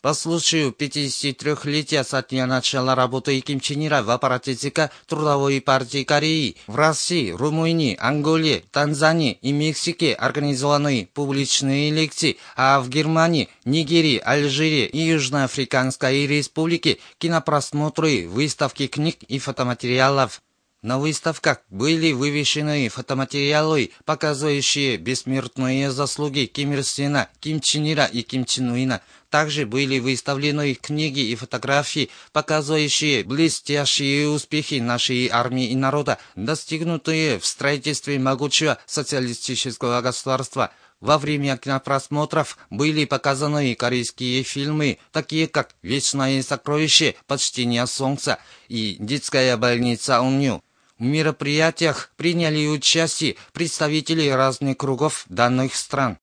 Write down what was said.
По случаю 53-летия со дня начала работы Ким Чен Ира в аппарате ЦК Трудовой партии Кореи в России, Румынии, Анголе, Танзании и Мексике организованы публичные лекции, а в Германии, Нигерии, Алжире и Южноафриканской республике кинопросмотры, выставки книг и фотоматериалов. На выставках были вывешены фотоматериалы, показывающие бессмертные заслуги Ким Ир Сена, Ким Чен Ира и Ким Чен Уина. Также были выставлены книги и фотографии, показывающие блестящие успехи нашей армии и народа, достигнутые в строительстве могучего социалистического государства. Во время кинопросмотров были показаны корейские фильмы, такие как «Вечное сокровище», «Почтение солнца» и «Детская больница Унью». В мероприятиях приняли участие представители разных кругов данных стран.